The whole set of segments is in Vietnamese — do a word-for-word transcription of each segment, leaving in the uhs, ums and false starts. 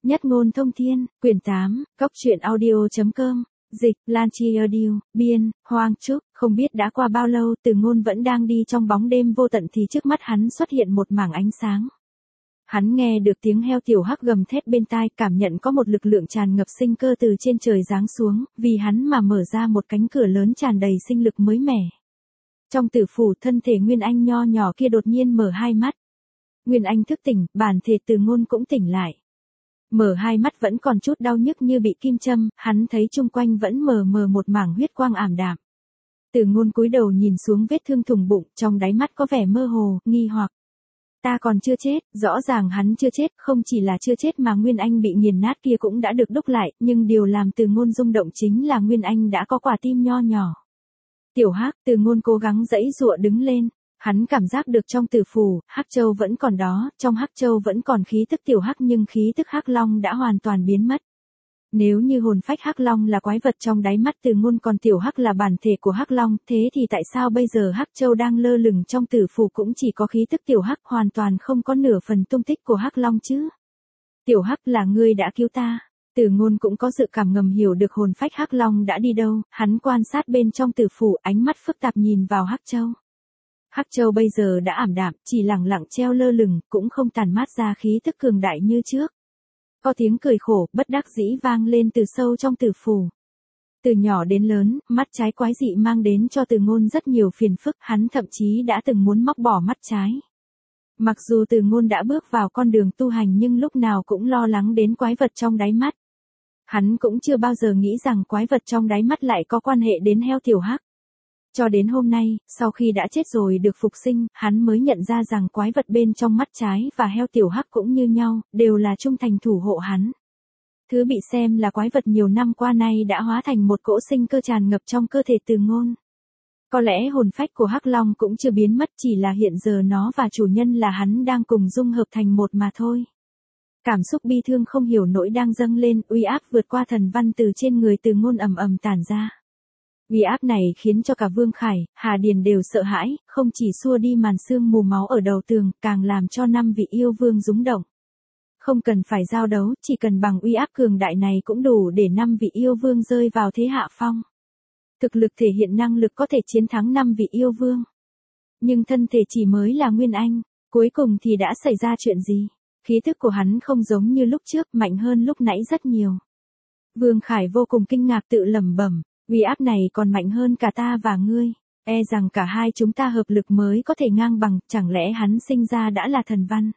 Nhất ngôn thông thiên, quyển tám, cốc truyện audio.com, dịch, Lan Chi Audio, biên, Hoang Trúc, không biết đã qua bao lâu Từ Ngôn vẫn đang đi trong bóng đêm vô tận thì trước mắt hắn xuất hiện một mảng ánh sáng. Hắn nghe được tiếng heo tiểu hắc gầm thét bên tai, cảm nhận có một lực lượng tràn ngập sinh cơ từ trên trời giáng xuống, vì hắn mà mở ra một cánh cửa lớn tràn đầy sinh lực mới mẻ. Trong tử phủ, thân thể Nguyên Anh nho nhỏ kia đột nhiên mở hai mắt. Nguyên Anh thức tỉnh, bản thể Từ Ngôn cũng tỉnh lại. Mở hai mắt vẫn còn chút đau nhức như bị kim châm, hắn thấy chung quanh vẫn mờ mờ một mảng huyết quang ảm đạm. Từ Ngôn cúi đầu nhìn xuống vết thương thủng bụng, trong đáy mắt có vẻ mơ hồ, nghi hoặc. Ta còn chưa chết, rõ ràng hắn chưa chết, không chỉ là chưa chết mà Nguyên Anh bị nghiền nát kia cũng đã được đúc lại, nhưng điều làm Từ Ngôn rung động chính là Nguyên Anh đã có quả tim nho nhỏ. Tiểu Hắc, Từ Ngôn cố gắng giãy giụa đứng lên. Hắn cảm giác được trong tử phủ, Hắc Châu vẫn còn đó, trong Hắc Châu vẫn còn khí tức Tiểu Hắc nhưng khí tức Hắc Long đã hoàn toàn biến mất. Nếu như hồn phách Hắc Long là quái vật trong đáy mắt Từ Ngôn còn Tiểu Hắc là bản thể của Hắc Long, thế thì tại sao bây giờ Hắc Châu đang lơ lửng trong tử phủ cũng chỉ có khí tức Tiểu Hắc, hoàn toàn không có nửa phần tung tích của Hắc Long chứ? Tiểu Hắc, là ngươi đã cứu ta. Từ Ngôn cũng có dự cảm ngầm hiểu được hồn phách Hắc Long đã đi đâu, hắn quan sát bên trong tử phủ, ánh mắt phức tạp nhìn vào Hắc Châu. Hắc Châu bây giờ đã ảm đạm, chỉ lẳng lặng treo lơ lửng, cũng không tàn mát ra khí tức cường đại như trước. Có tiếng cười khổ, bất đắc dĩ vang lên từ sâu trong tử phủ. Từ nhỏ đến lớn, mắt trái quái dị mang đến cho Từ Ngôn rất nhiều phiền phức, hắn thậm chí đã từng muốn móc bỏ mắt trái. Mặc dù Từ Ngôn đã bước vào con đường tu hành nhưng lúc nào cũng lo lắng đến quái vật trong đáy mắt. Hắn cũng chưa bao giờ nghĩ rằng quái vật trong đáy mắt lại có quan hệ đến heo Tiểu Hắc. Cho đến hôm nay, sau khi đã chết rồi được phục sinh, hắn mới nhận ra rằng quái vật bên trong mắt trái và heo Tiểu Hắc cũng như nhau, đều là trung thành thủ hộ hắn. Thứ bị xem là quái vật nhiều năm qua nay đã hóa thành một cỗ sinh cơ tràn ngập trong cơ thể Từ Ngôn. Có lẽ hồn phách của Hắc Long cũng chưa biến mất, chỉ là hiện giờ nó và chủ nhân là hắn đang cùng dung hợp thành một mà thôi. Cảm xúc bi thương không hiểu nỗi đang dâng lên, uy áp vượt qua thần văn từ trên người Từ Ngôn ầm ầm tản ra. Uy áp này khiến cho cả Vương Khải, Hà Điền đều sợ hãi, không chỉ xua đi màn sương mù máu ở đầu tường, càng làm cho năm vị yêu vương rúng động. Không cần phải giao đấu, chỉ cần bằng uy áp cường đại này cũng đủ để năm vị yêu vương rơi vào thế hạ phong. Thực lực thể hiện năng lực có thể chiến thắng năm vị yêu vương. Nhưng thân thể chỉ mới là Nguyên Anh, cuối cùng thì đã xảy ra chuyện gì? Khí tức của hắn không giống như lúc trước, mạnh hơn lúc nãy rất nhiều. Vương Khải vô cùng kinh ngạc tự lẩm bẩm. Uy áp này còn mạnh hơn cả ta và ngươi, e rằng cả hai chúng ta hợp lực mới có thể ngang bằng, chẳng lẽ hắn sinh ra đã là thần văn.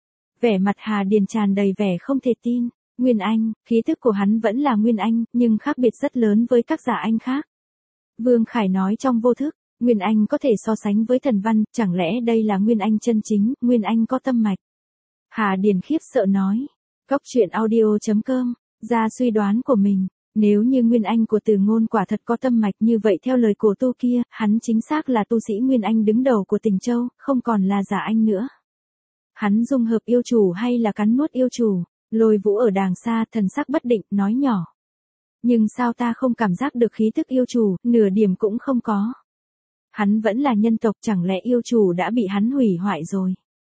Vẻ mặt Hà Điền tràn đầy vẻ không thể tin, Nguyên Anh, khí tức của hắn vẫn là Nguyên Anh, nhưng khác biệt rất lớn với các giả anh khác. Vương Khải nói trong vô thức, Nguyên Anh có thể so sánh với thần văn, chẳng lẽ đây là Nguyên Anh chân chính, Nguyên Anh có tâm mạch. Hà Điền khiếp sợ nói, cốc truyện audio.com, ra suy đoán của mình. Nếu như Nguyên Anh của Từ Ngôn quả thật có tâm mạch như vậy theo lời cổ tu kia, hắn chính xác là tu sĩ Nguyên Anh đứng đầu của Tình Châu, không còn là giả anh nữa. Hắn dung hợp yêu chủ hay là cắn nuốt yêu chủ? Lôi Vũ ở đàng xa thần sắc bất định, nói nhỏ. Nhưng sao ta không cảm giác được khí tức yêu chủ, nửa điểm cũng không có. Hắn vẫn là nhân tộc, chẳng lẽ yêu chủ đã bị hắn hủy hoại rồi?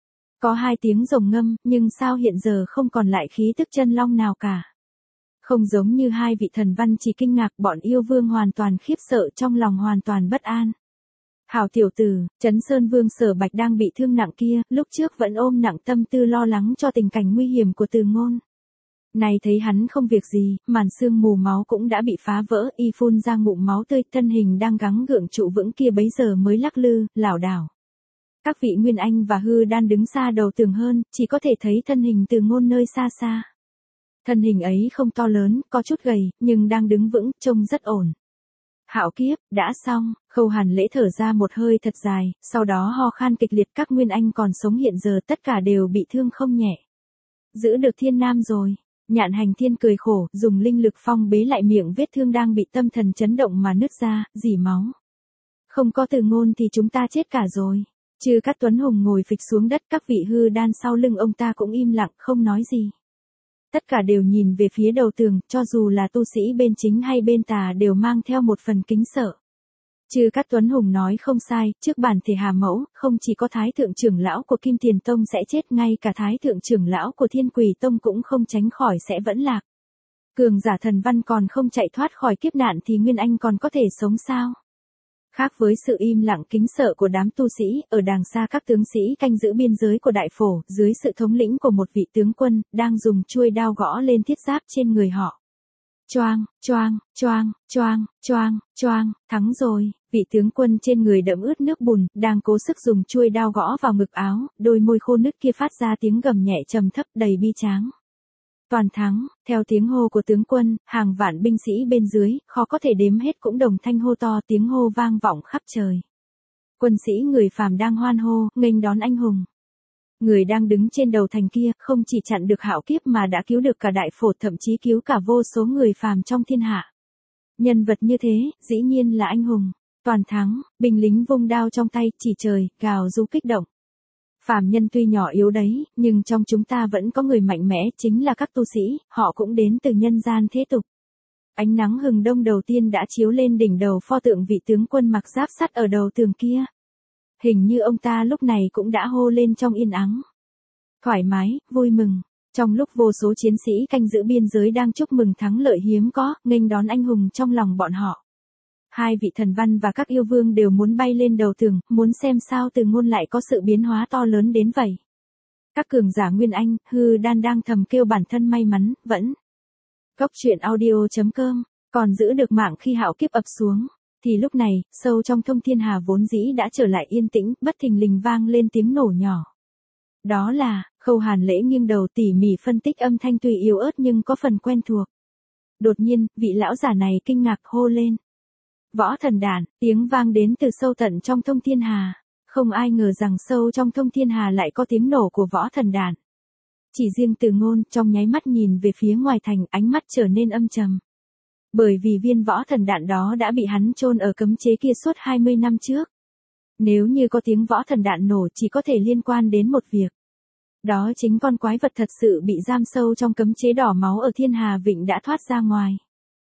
Có hai tiếng rồng ngâm, nhưng sao hiện giờ không còn lại khí tức chân long nào cả? Không giống như hai vị thần văn chỉ kinh ngạc, bọn yêu vương hoàn toàn khiếp sợ, trong lòng hoàn toàn bất an. Hảo tiểu tử, Trấn Sơn Vương Sở Bạch đang bị thương nặng kia, lúc trước vẫn ôm nặng tâm tư lo lắng cho tình cảnh nguy hiểm của Từ Ngôn. Này thấy hắn không việc gì, màn sương mù máu cũng đã bị phá vỡ, y phun ra ngụm máu tươi, thân hình đang gắng gượng trụ vững kia bấy giờ mới lắc lư, lảo đảo. Các vị Nguyên Anh và Hư Đan đứng xa đầu tường hơn, chỉ có thể thấy thân hình Từ Ngôn nơi xa xa. Thân hình ấy không to lớn, có chút gầy, nhưng đang đứng vững, trông rất ổn. Hạo kiếp, đã xong, Khâu Hàn Lễ thở ra một hơi thật dài, sau đó ho khan kịch liệt, các Nguyên Anh còn sống hiện giờ tất cả đều bị thương không nhẹ. Giữ được Thiên Nam rồi, Nhạn Hành Thiên cười khổ, dùng linh lực phong bế lại miệng vết thương đang bị tâm thần chấn động mà nứt ra, rỉ máu. Không có Từ Ngôn thì chúng ta chết cả rồi. Trừ Cát Tuấn Hùng ngồi phịch xuống đất, các vị hư đan sau lưng ông ta cũng im lặng, không nói gì. Tất cả đều nhìn về phía đầu tường, cho dù là tu sĩ bên chính hay bên tà đều mang theo một phần kính sợ. Chư Cát Tuấn Hùng nói không sai, trước bản thể Hà Mẫu, không chỉ có Thái Thượng trưởng lão của Kim Tiền Tông sẽ chết, ngay cả Thái Thượng trưởng lão của Thiên Quỷ Tông cũng không tránh khỏi sẽ vẫn lạc. Cường giả thần văn còn không chạy thoát khỏi kiếp nạn thì Nguyên Anh còn có thể sống sao? Khác với sự im lặng kính sợ của đám tu sĩ, ở đàng xa các tướng sĩ canh giữ biên giới của đại phổ, dưới sự thống lĩnh của một vị tướng quân, đang dùng chuôi đao gõ lên thiết giáp trên người họ. Choang, choang, choang, choang, choang, choang, thắng rồi, vị tướng quân trên người đẫm ướt nước bùn, đang cố sức dùng chuôi đao gõ vào ngực áo, đôi môi khô nứt kia phát ra tiếng gầm nhẹ trầm thấp đầy bi tráng. Toàn thắng, theo tiếng hô của tướng quân, hàng vạn binh sĩ bên dưới, khó có thể đếm hết cũng đồng thanh hô to, tiếng hô vang vọng khắp trời. Quân sĩ người phàm đang hoan hô, nghênh đón anh hùng. Người đang đứng trên đầu thành kia, không chỉ chặn được hạo kiếp mà đã cứu được cả đại phổ, thậm chí cứu cả vô số người phàm trong thiên hạ. Nhân vật như thế, dĩ nhiên là anh hùng. Toàn thắng, binh lính vung đao trong tay, chỉ trời, gào rú kích động. Phàm nhân tuy nhỏ yếu đấy, nhưng trong chúng ta vẫn có người mạnh mẽ, chính là các tu sĩ, họ cũng đến từ nhân gian thế tục. Ánh nắng hừng đông đầu tiên đã chiếu lên đỉnh đầu pho tượng vị tướng quân mặc giáp sắt ở đầu tường kia. Hình như ông ta lúc này cũng đã hô lên trong yên ắng. Thoải mái, vui mừng. Trong lúc vô số chiến sĩ canh giữ biên giới đang chúc mừng thắng lợi hiếm có, nghênh đón anh hùng trong lòng bọn họ. Hai vị thần văn và các yêu vương đều muốn bay lên đầu tường, muốn xem sao Từ Ngôn lại có sự biến hóa to lớn đến vậy. Các cường giả Nguyên Anh, hư đan đang thầm kêu bản thân may mắn, vẫn. Cốc truyện audio chấm com, còn giữ được mạng khi hạo kiếp ập xuống. Thì lúc này, sâu trong thông thiên hà vốn dĩ đã trở lại yên tĩnh, bất thình lình vang lên tiếng nổ nhỏ. Đó là, Khâu Hàn Lễ nghiêng đầu tỉ mỉ phân tích âm thanh tuy yếu ớt nhưng có phần quen thuộc. Đột nhiên, vị lão giả này kinh ngạc hô lên. Võ thần đản, tiếng vang đến từ sâu tận trong thông thiên hà. Không ai ngờ rằng sâu trong thông thiên hà lại có tiếng nổ của võ thần đản. Chỉ riêng Từ Ngôn trong nháy mắt nhìn về phía ngoài thành, ánh mắt trở nên âm trầm. Bởi vì viên võ thần đạn đó đã bị hắn chôn ở cấm chế kia suốt hai mươi năm trước. Nếu như có tiếng võ thần đạn nổ chỉ có thể liên quan đến một việc. Đó chính con quái vật thật sự bị giam sâu trong cấm chế đỏ máu ở Thiên Hà Vịnh đã thoát ra ngoài.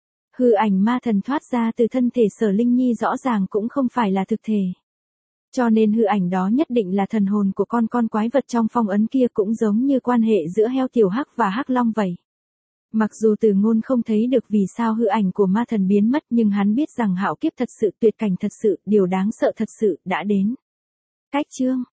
Hư ảnh ma thần thoát ra từ thân thể Sở Linh Nhi rõ ràng cũng không phải là thực thể. Cho nên hư ảnh đó nhất định là thần hồn của con con quái vật trong phong ấn kia, cũng giống như quan hệ giữa heo tiểu hắc và hắc long vậy. Mặc dù Từ Ngôn không thấy được vì sao hư ảnh của ma thần biến mất, nhưng hắn biết rằng hạo kiếp thật sự, tuyệt cảnh thật sự, điều đáng sợ thật sự đã đến. Cách chương